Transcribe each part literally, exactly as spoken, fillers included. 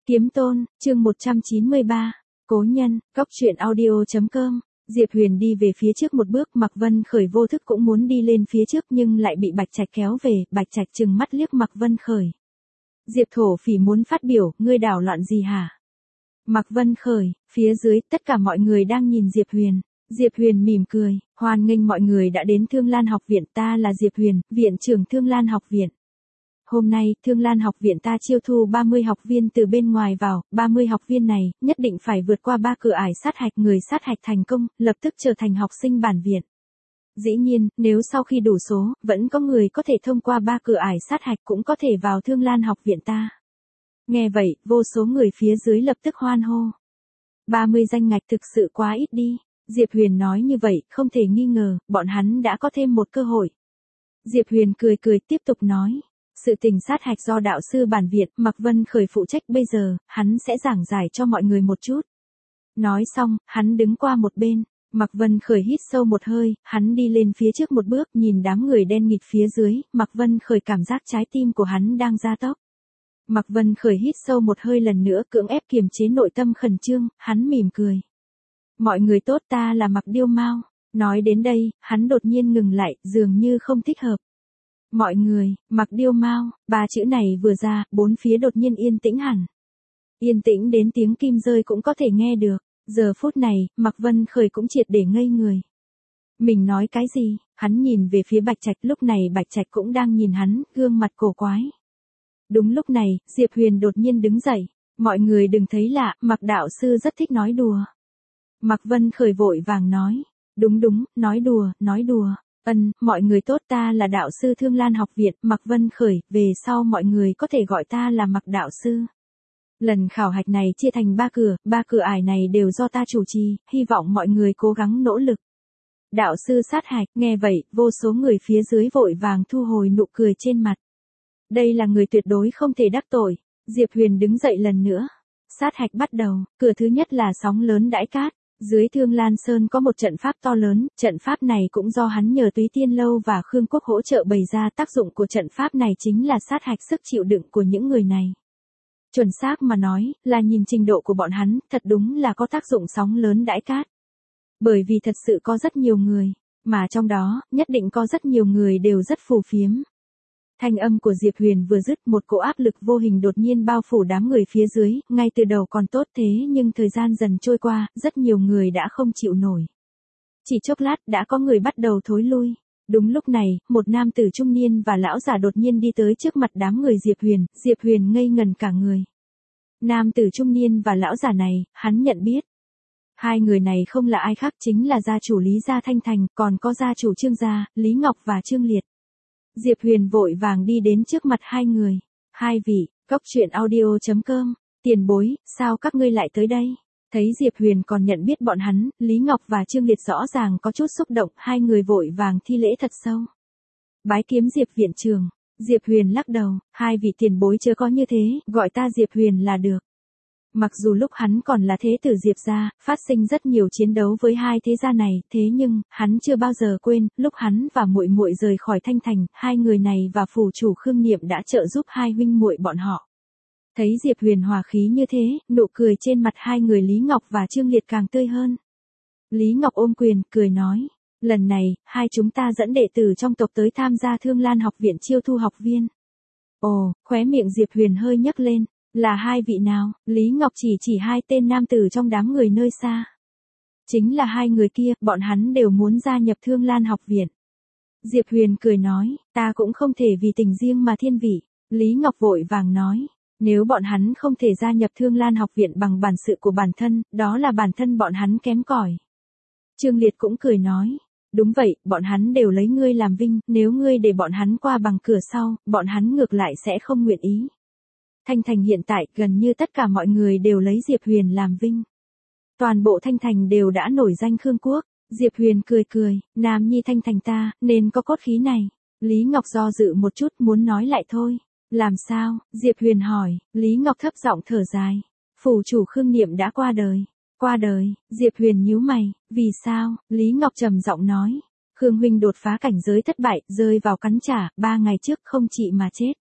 Kiếm Tôn, chương một trăm chín mươi ba, Cố Nhân, Cóc Truyện Audio chấm com. Diệp Huyền đi về phía trước một bước, Mạc Vân Khởi vô thức cũng muốn đi lên phía trước nhưng lại bị Bạch Trạch kéo về, Bạch Trạch trừng mắt liếc Mạc Vân Khởi. Diệp Thổ Phỉ muốn phát biểu, ngươi đảo loạn gì hả? Mạc Vân Khởi, phía dưới, tất cả mọi người đang nhìn Diệp Huyền. Diệp Huyền mỉm cười, hoan nghênh mọi người đã đến Thương Lan học viện, ta là Diệp Huyền, viện trưởng Thương Lan học viện. Hôm nay, Thương Lan học viện ta chiêu thu ba mươi học viên từ bên ngoài vào, ba mươi học viên này, nhất định phải vượt qua ba cửa ải sát hạch, người sát hạch thành công, lập tức trở thành học sinh bản viện. Dĩ nhiên, nếu sau khi đủ số, vẫn có người có thể thông qua ba cửa ải sát hạch cũng có thể vào Thương Lan học viện ta. Nghe vậy, vô số người phía dưới lập tức hoan hô. ba mươi danh ngạch thực sự quá ít đi. Diệp Huyền nói như vậy, không thể nghi ngờ, bọn hắn đã có thêm một cơ hội. Diệp Huyền cười cười tiếp tục nói. Sự tình sát hạch do đạo sư bản viện, Mạc Vân Khởi phụ trách, bây giờ, hắn sẽ giảng giải cho mọi người một chút. Nói xong, hắn đứng qua một bên, Mạc Vân Khởi hít sâu một hơi, hắn đi lên phía trước một bước, nhìn đám người đen nghịt phía dưới, Mạc Vân Khởi cảm giác trái tim của hắn đang gia tốc. Mạc Vân Khởi hít sâu một hơi lần nữa, cưỡng ép kiềm chế nội tâm khẩn trương, hắn mỉm cười. Mọi người tốt, ta là Mạc Điêu Mao. Nói đến đây, hắn đột nhiên ngừng lại, dường như không thích hợp. Mọi người, Mạc Điêu Mao, ba chữ này vừa ra, bốn phía đột nhiên yên tĩnh hẳn. Yên tĩnh đến tiếng kim rơi cũng có thể nghe được. Giờ phút này, Mạc Vân Khởi cũng triệt để ngây người. Mình nói cái gì? Hắn nhìn về phía Bạch Trạch, lúc này Bạch Trạch cũng đang nhìn hắn, gương mặt cổ quái. Đúng lúc này, Diệp Huyền đột nhiên đứng dậy. Mọi người đừng thấy lạ, Mạc đạo sư rất thích nói đùa. Mạc Vân Khởi vội vàng nói. Đúng đúng, nói đùa, nói đùa. Ân, mọi người tốt, ta là đạo sư Thương Lan học viện, Mạc Vân Khởi, về sau mọi người có thể gọi ta là Mạc đạo sư. Lần khảo hạch này chia thành ba cửa, ba cửa ải này đều do ta chủ trì, hy vọng mọi người cố gắng nỗ lực. Đạo sư sát hạch, nghe vậy, vô số người phía dưới vội vàng thu hồi nụ cười trên mặt. Đây là người tuyệt đối không thể đắc tội. Diệp Huyền đứng dậy lần nữa. Sát hạch bắt đầu, cửa thứ nhất là sóng lớn đãi cát. Dưới Thương Lan Sơn có một trận pháp to lớn, trận pháp này cũng do hắn nhờ Túy Tiên Lâu và Khương Quốc hỗ trợ bày ra, tác dụng của trận pháp này chính là sát hạch sức chịu đựng của những người này. Chuẩn xác mà nói, là nhìn trình độ của bọn hắn, thật đúng là có tác dụng sóng lớn đãi cát. Bởi vì thật sự có rất nhiều người, mà trong đó, nhất định có rất nhiều người đều rất phù phiếm. Thanh âm của Diệp Huyền vừa dứt, một cỗ áp lực vô hình đột nhiên bao phủ đám người phía dưới, ngay từ đầu còn tốt thế nhưng thời gian dần trôi qua, rất nhiều người đã không chịu nổi. Chỉ chốc lát đã có người bắt đầu thối lui. Đúng lúc này, một nam tử trung niên và lão già đột nhiên đi tới trước mặt đám người Diệp Huyền, Diệp Huyền ngây ngần cả người. Nam tử trung niên và lão già này, hắn nhận biết. Hai người này không là ai khác chính là gia chủ Lý Gia Thanh Thành, còn có gia chủ Trương Gia, Lý Ngọc và Trương Liệt. Diệp Huyền vội vàng đi đến trước mặt hai người. Hai vị, Cóc Truyện Audio chấm com, tiền bối, sao các ngươi lại tới đây? Thấy Diệp Huyền còn nhận biết bọn hắn, Lý Ngọc và Trương Liệt rõ ràng có chút xúc động, hai người vội vàng thi lễ thật sâu. Bái kiếm Diệp viện trưởng. Diệp Huyền lắc đầu, hai vị tiền bối chớ có như thế, gọi ta Diệp Huyền là được. Mặc dù lúc hắn còn là thế tử Diệp gia, phát sinh rất nhiều chiến đấu với hai thế gia này, thế nhưng, hắn chưa bao giờ quên, lúc hắn và muội muội rời khỏi Thanh Thành, hai người này và phủ chủ Khương Niệm đã trợ giúp hai huynh muội bọn họ. Thấy Diệp Huyền hòa khí như thế, nụ cười trên mặt hai người Lý Ngọc và Trương Liệt càng tươi hơn. Lý Ngọc ôm quyền, cười nói, lần này, hai chúng ta dẫn đệ tử trong tộc tới tham gia Thương Lan học viện chiêu thu học viên. Ồ, khóe miệng Diệp Huyền hơi nhấc lên. Là hai vị nào? Lý Ngọc chỉ chỉ hai tên nam tử trong đám người nơi xa. Chính là hai người kia, bọn hắn đều muốn gia nhập Thương Lan học viện. Diệp Huyền cười nói, ta cũng không thể vì tình riêng mà thiên vị. Lý Ngọc vội vàng nói, nếu bọn hắn không thể gia nhập Thương Lan học viện bằng bản sự của bản thân, đó là bản thân bọn hắn kém cỏi. Trương Liệt cũng cười nói, đúng vậy, bọn hắn đều lấy ngươi làm vinh, nếu ngươi để bọn hắn qua bằng cửa sau, bọn hắn ngược lại sẽ không nguyện ý. Thanh Thành hiện tại, gần như tất cả mọi người đều lấy Diệp Huyền làm vinh. Toàn bộ Thanh Thành đều đã nổi danh Khương Quốc. Diệp Huyền cười cười, nam nhi Thanh Thành ta, nên có cốt khí này. Lý Ngọc do dự một chút muốn nói lại thôi. Làm sao? Diệp Huyền hỏi. Lý Ngọc thấp giọng thở dài. Phủ chủ Khương Niệm đã qua đời. Qua đời? Diệp Huyền nhíu mày. Vì sao? Lý Ngọc trầm giọng nói. Khương huynh đột phá cảnh giới thất bại, rơi vào cắn trả, ba ngày trước không trị mà chết.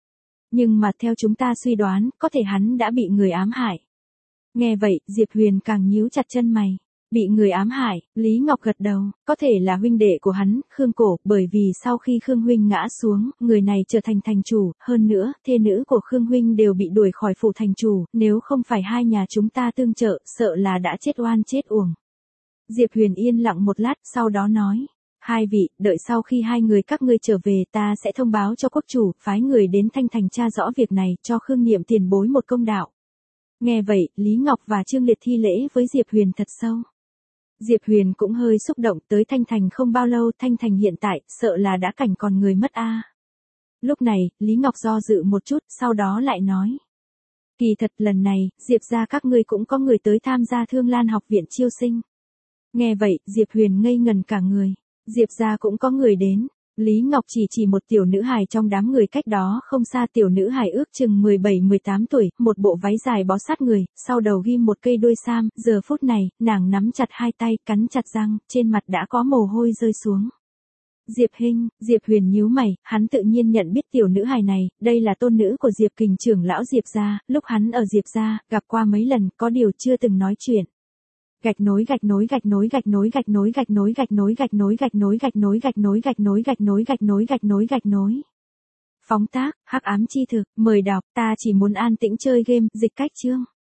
Nhưng mà theo chúng ta suy đoán, có thể hắn đã bị người ám hại. Nghe vậy, Diệp Huyền càng nhíu chặt chân mày. Bị người ám hại, Lý Ngọc gật đầu, có thể là huynh đệ của hắn, Khương Cổ, bởi vì sau khi Khương Huynh ngã xuống, người này trở thành thành chủ, hơn nữa, thê nữ của Khương Huynh đều bị đuổi khỏi phủ thành chủ, nếu không phải hai nhà chúng ta tương trợ, sợ là đã chết oan chết uổng. Diệp Huyền yên lặng một lát, sau đó nói, hai vị, đợi sau khi hai người các ngươi trở về ta sẽ thông báo cho quốc chủ, phái người đến Thanh Thành tra rõ việc này, cho Khương Niệm tiền bối một công đạo. Nghe vậy, Lý Ngọc và Trương Liệt thi lễ với Diệp Huyền thật sâu. Diệp Huyền cũng hơi xúc động, tới Thanh Thành không bao lâu, Thanh Thành hiện tại, sợ là đã cảnh còn người mất a. Lúc này, Lý Ngọc do dự một chút, sau đó lại nói. Kỳ thật lần này, Diệp gia các ngươi cũng có người tới tham gia Thương Lan học viện chiêu sinh. Nghe vậy, Diệp Huyền ngây ngần cả người. Diệp gia cũng có người đến. Lý Ngọc chỉ chỉ một tiểu nữ hài trong đám người cách đó không xa, tiểu nữ hài ước chừng mười bảy mười tám tuổi, một bộ váy dài bó sát người, sau đầu ghim một cây đuôi sam, giờ phút này, nàng nắm chặt hai tay, cắn chặt răng, trên mặt đã có mồ hôi rơi xuống. Diệp Hinh, Diệp Huyền nhíu mày, hắn tự nhiên nhận biết tiểu nữ hài này, đây là tôn nữ của Diệp Kình trưởng lão Diệp gia, lúc hắn ở Diệp gia, gặp qua mấy lần, có điều chưa từng nói chuyện. Gạch nối gạch nối gạch nối gạch nối gạch nối gạch nối gạch nối gạch nối gạch nối gạch nối gạch nối gạch nối gạch nối gạch nối gạch nối gạch nối. Phóng tác, hắc ám chi thực, mời đọc, ta chỉ muốn an tĩnh chơi game, dịch cách chương.